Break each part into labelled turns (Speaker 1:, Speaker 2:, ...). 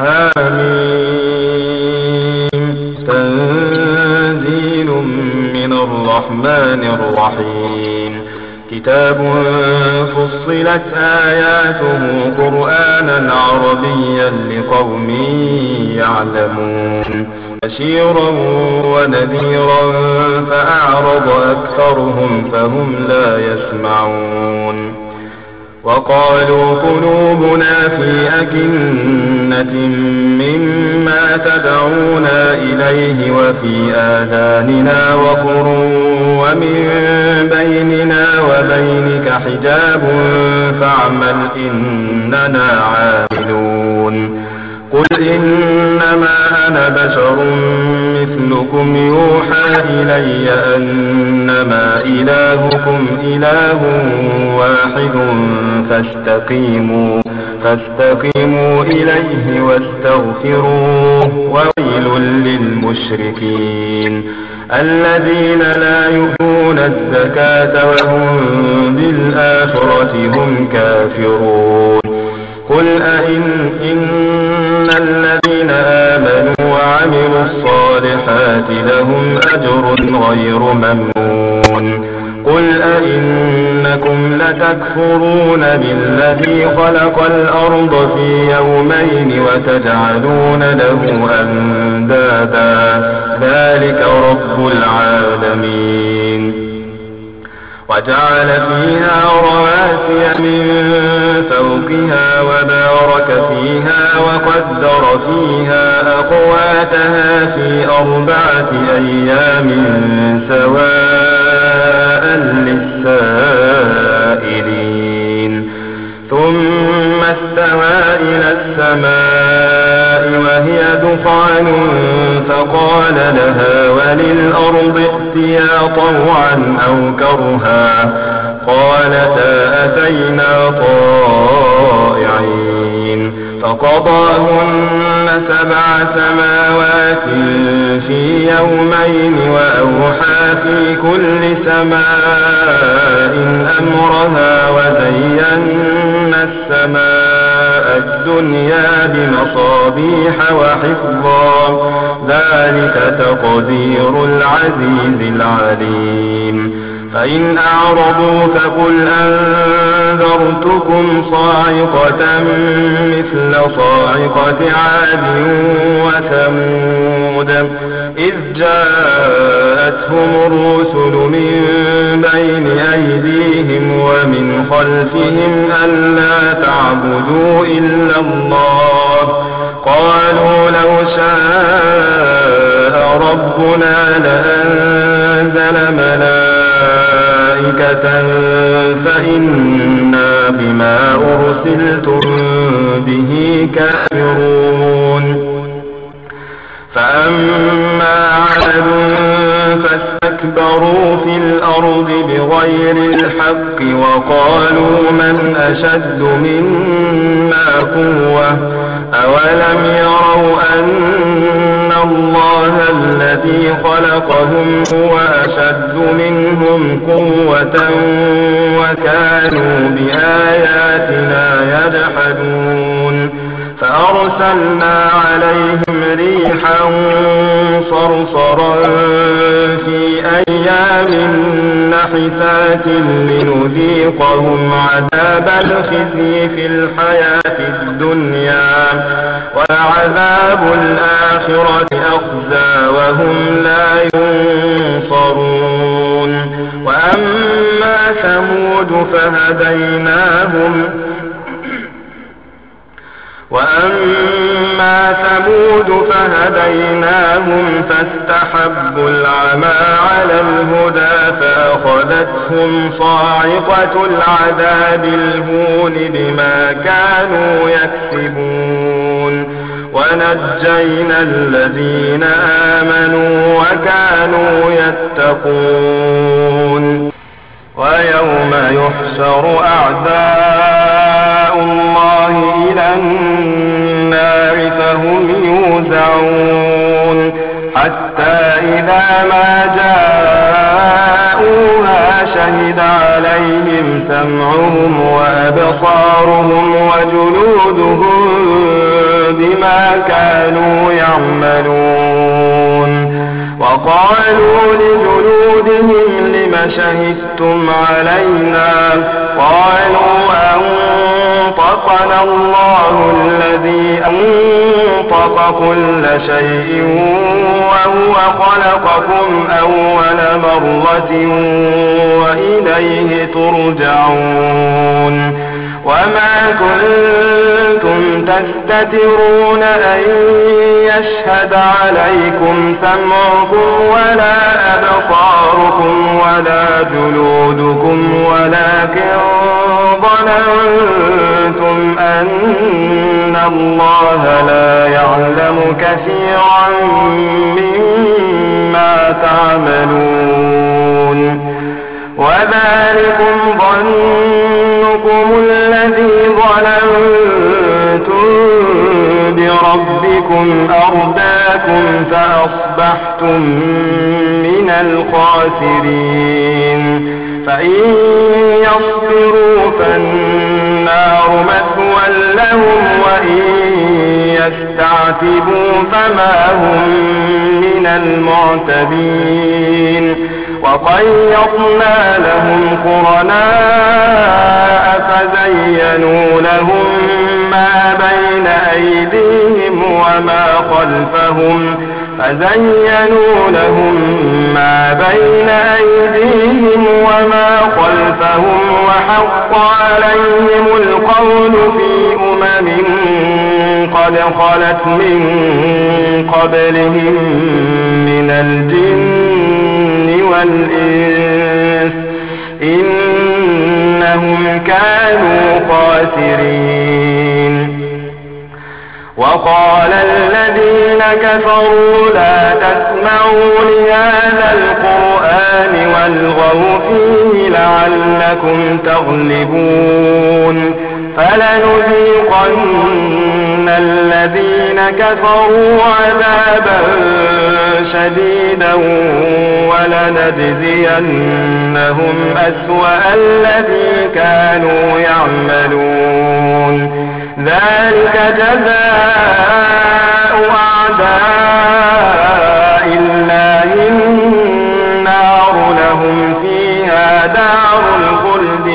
Speaker 1: حميم تنزيل من الرحمن الرحيم كتاب فصلت آياته قرآنا عربيا لقوم يعلمون بشيرا ونذيرا فأعرض أكثرهم فهم لا يسمعون وقالوا قلوبنا في أكنة مما تدعونا إليه وفي آذاننا وقر ومن بيننا وبينك حجاب فاعمل إننا عاملون قل إنما أنا بشر مثلكم يوحى إلي أنما إلهكم إله واحد فاستقيموا إليه واستغفروه وويل للمشركين الذين لا يؤتون الزكاة وهم بالآخرة هم كافرون قل إن الذين آمنوا وعملوا الصالحات لهم أجر غير ممنون قل أئنكم لتكفرون بالذي خلق الأرض في يومين وتجعلون له أندادا ذلك رب العالمين وجعل فيها رواسي من فوقها وبارك فيها وقدر فيها أقواتها في 4 أيام سواء للسائلين ثم استوى إلى السماء وهي دخان فقال لها وللأرض ائتيا طوعا أو كرها قالتا أتينا طائعين فقضاهن 7 سماوات في يومين وأوحى في كل سماء أمرها وزينا السماء الدنيا بمصابيح وحفظا ذلك تقدير العزيز العليم فإن أعرضوا فقل أنذرتكم صاعقة مثل صاعقة عاد وثمود إذ جاءتهم الرسل من بين أيديهم ومن خلفهم ألا تعبدوا إلا الله قالوا لو شاء ربنا لأنزل ملائكة فإنا بما أرسلتم به كافرون فأما عاد فاستكبروا في الأرض بغير الحق وقالوا من أشد منا قوة أولم يروا أن الله الذي خلقهم هو أشد منهم قوة وكانوا بآياتنا يجحدون فأرسلنا عليهم ريحا صرصرا في أيام نحسات لنذيقهم عذاب الخزي في الحياة الدنيا وعذاب الآخرة أخزى وهم لا ينصرون وأما ثمود فهديناهم فاستحبوا العمى على الهدى فأخذتهم صاعقة العذاب الهون بما كانوا يكسبون ونجينا الذين آمنوا وكانوا يتقون ويوم يحشر أعداء الله إلى النار فهم يوزعون حتى إذا ما جاءوها شهد عليهم سمعهم وأبصارهم وجلودهم بما كانوا يعملون. وقالوا لجلودهم لم شهدتم علينا؟ قالوا أنطقنا الله الذي أنطق كل شيء وهو خلقكم أول مرة وإليه ترجعون. وما كنتم تستترون أن يشهد عليكم سمعكم ولا أبصاركم ولا جلودكم ولكن ظننتم أن الله لا يعلم كثيرا مما تعملون. وذلكم ظنكم الذي ظننتم بربكم أرداكم فأصبحتم من الخاسرين. فإن يصبروا فالنار مثوى لهم وإن يستعتبوا فما هم من المعتبين. وقيضنا لهم قرناء فزينوا لهم ما بين أيديهم وما خلفهم وحق عليهم القول في قد خلت من قبلهم من الجن والإنس إنهم كانوا خاسرين. وقال الذين كفروا لا تسمعوا لهذا القرآن والغوا فيه لعلكم تغلبون. فلنذيقن الذين كفروا عذابا شديدا ولنجزينهم أسوأ الذي كانوا يعملون. ذلك جزاء أعداء الله النار لهم فيها دار الخلد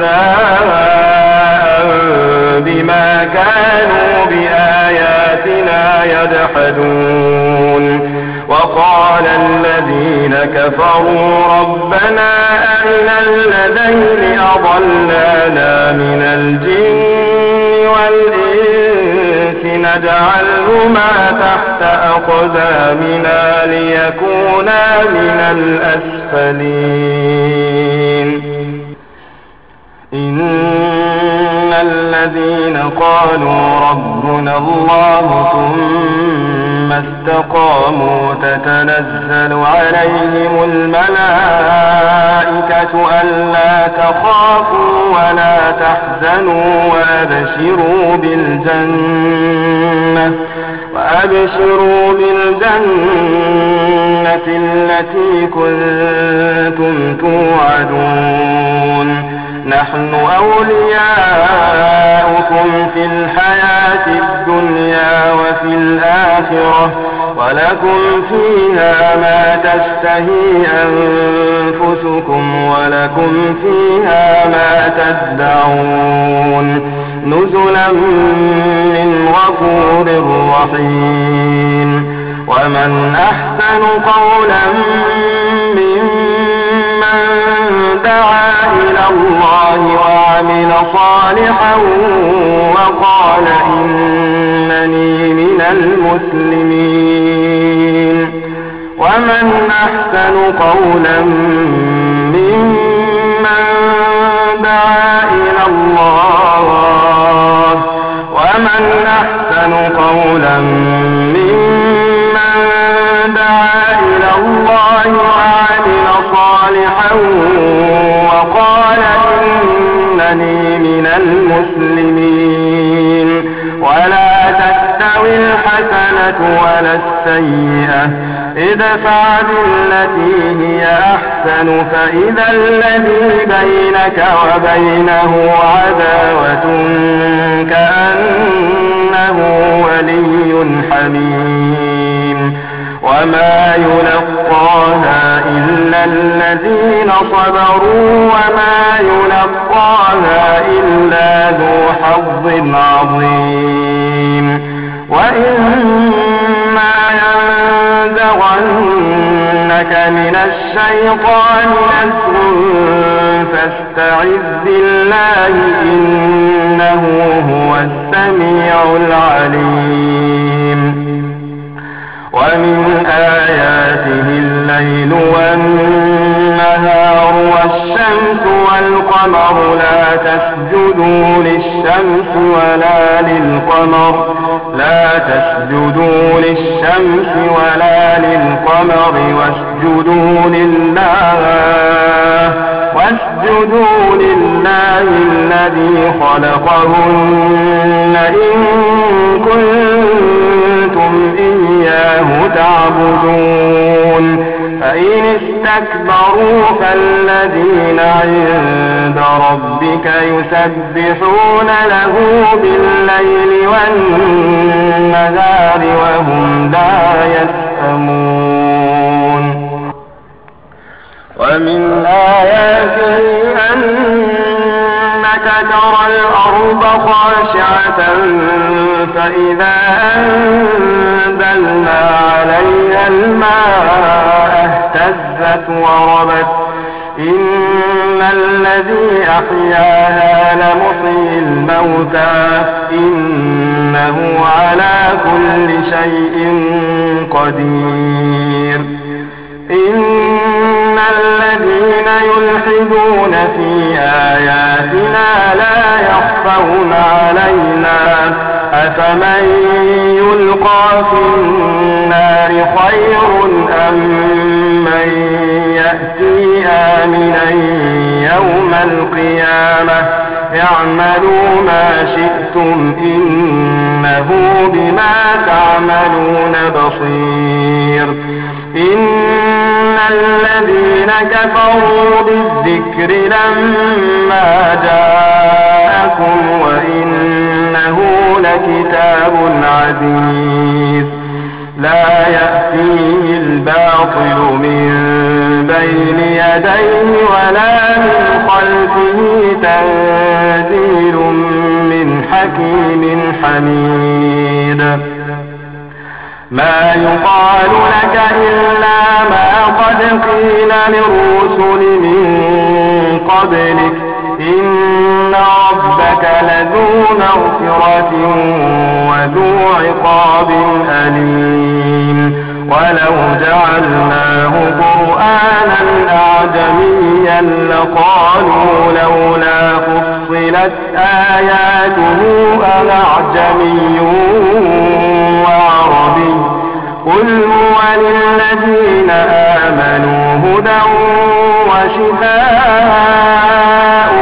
Speaker 1: جزاء بما كانوا بآياتنا يجحدون. وقال الذين كفروا ربنا أرنا الذين أضلانا من الجن والإنس نجعلهما تحت أقدامنا ليكونا من الأسفلين. إن الذين قالوا ربنا الله ثم استقاموا تتنزل عليهم الملائكة ألا تخافوا ولا تحزنوا وأبشروا بالجنة التي كنتم توعدون. نحن أولياؤكم في الحياة الدنيا وفي الآخرة ولكم فيها ما تشتهي أنفسكم ولكم فيها ما تدعون. نزلا من غفور رحيم. ومن أحسن قولا ممن دعا إلى الله وعمل صالحا وقال إنني من المسلمين. ومن أحسن قولا ممن دعا إلى الله ومن أحسن قولا ممن دعا إلى الله وعمل صالحا وقال إنني من المسلمين. ولا تستوي الحسنة ولا السيئة ادفع بالتي هي أحسن فإذا الذي بينك وبينه عداوة كأنه ولي حميم وما يلقاها إلا الذين صبروا وما يلقاها إلا ذو حظ عظيم وإما ينزغنك من الشيطان نزغ فاستعذ بالله إنه هو السميع العليم ومن آياته الليل والنهار والشمس والقمر لا تسجدوا للشمس ولا للقمر واسجدوا لله الذي خلقهن إن كنتم إياه تعبدون فإن استكبروا فالذين عند ربك يسبحون له بالليل والنهار وهم لا يسأمون ومن آياته أنك ترى الأرض خاشعة فإذا أنزلنا عليها الماء اهتزت وربت إن الذي أحياها لمحيي الموتى إنه على كل شيء قدير إن الذين يلحدون في آياتنا لا يخفون علينا أفمن يلقى في النار خير أم من يأتي آمنا يوم القيامة اعملوا ما شئتم إنه بما تعملون بصير إن الذين كفروا بالذكر لما جاءكم وإنه لكتاب عزيز لا يأتيه الباطل من بين يديه ولا من خلفه تنزيل من حكيم حميد ما يقال لك إلا ما قد قيل للرسل من قبلك إن ربك لذو مغفرة وذو عقاب أليم ولو جعلناه قرآنا أعجميا لقالوا لولا فصلت آياته أعجمي وعربي قل هو للذين آمنوا هدى وشفاء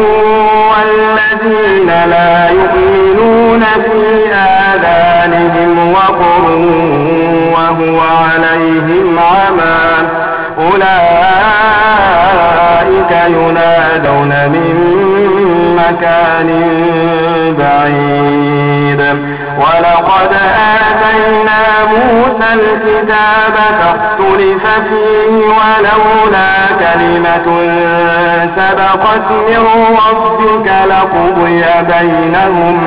Speaker 1: والذين لا يؤمنون في آذانهم وقر وهو عليهم عمى أولئك ينادون من مكان بعيد ولقد آتينا موسى الكتاب فاختلف فيه ولولا كلمة سبقت من ربك لقضي بينهم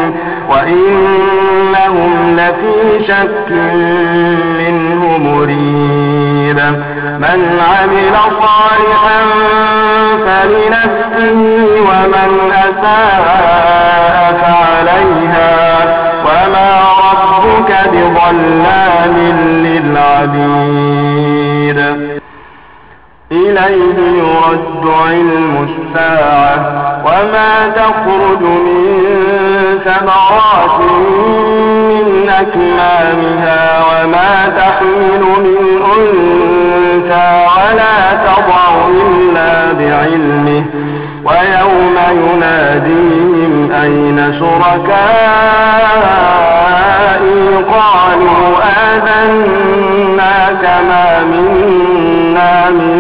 Speaker 1: وإنهم لفي شك منه مريب من عمل صالحا فلنفسه ومن أساء فعليها وما ربك بظلام للعبيد إليه يرد علم الساعة وما تخرج من ثمرات من أكمامها وما تحمل من أنثى ولا تضع إلا بعلمه ويوم يناديهم أين شركائي قالوا آذنا كما منا من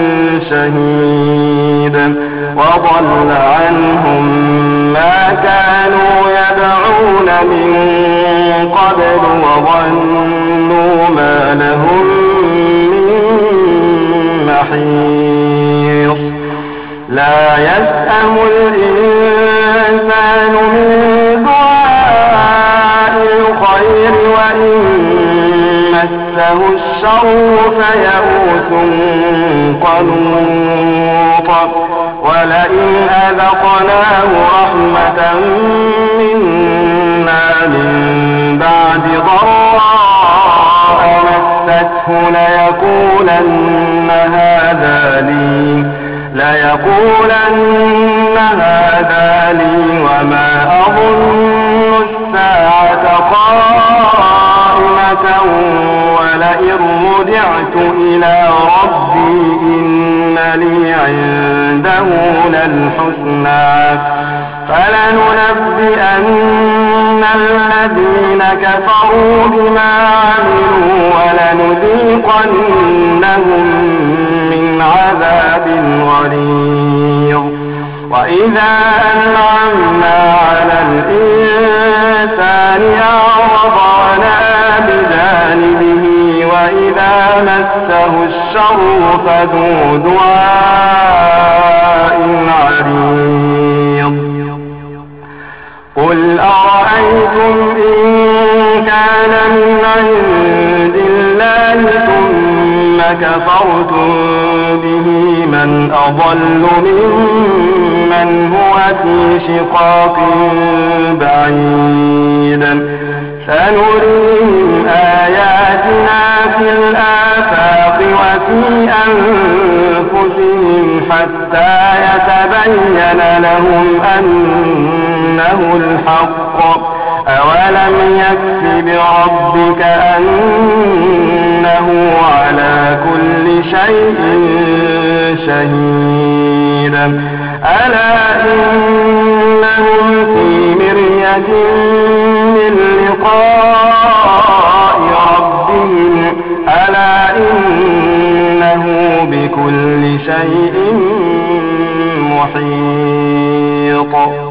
Speaker 1: شهيد وضل عنهم ما كانوا يدعون من قبل وظنوا ما لهم من محيص لا يسأم الإنسان من دعاء الخير وإن مسه الشر فيئوس قنوط ولئن أذقناه رحمة منا من بعد ضراء مسته ليقولن هذا لي وما أظن الساعة قائمة ولئن رجعت إلى ربي إن لي عنده للحسنى فلننبئن الذين كفروا بما عملوا ولنذيقنهم من عذاب غليظ وإذا أنعمنا على الإنسان أعرض ونأى بجانبه وإذا مسه الشر فذو دعاء عريض قل أرأيتم إن كان من عند الله ثم كفرتم به من أضل ممن هو في شقاق بعيد سنريهم آياتنا في الآفاق وفي أنفسهم حتى يتبين لهم أنه الحق أولم يكف بربك أنه على كل شيء شهيد ألا إنهم في مرية من لقاء ربهم ألا إنه بكل شيء محيط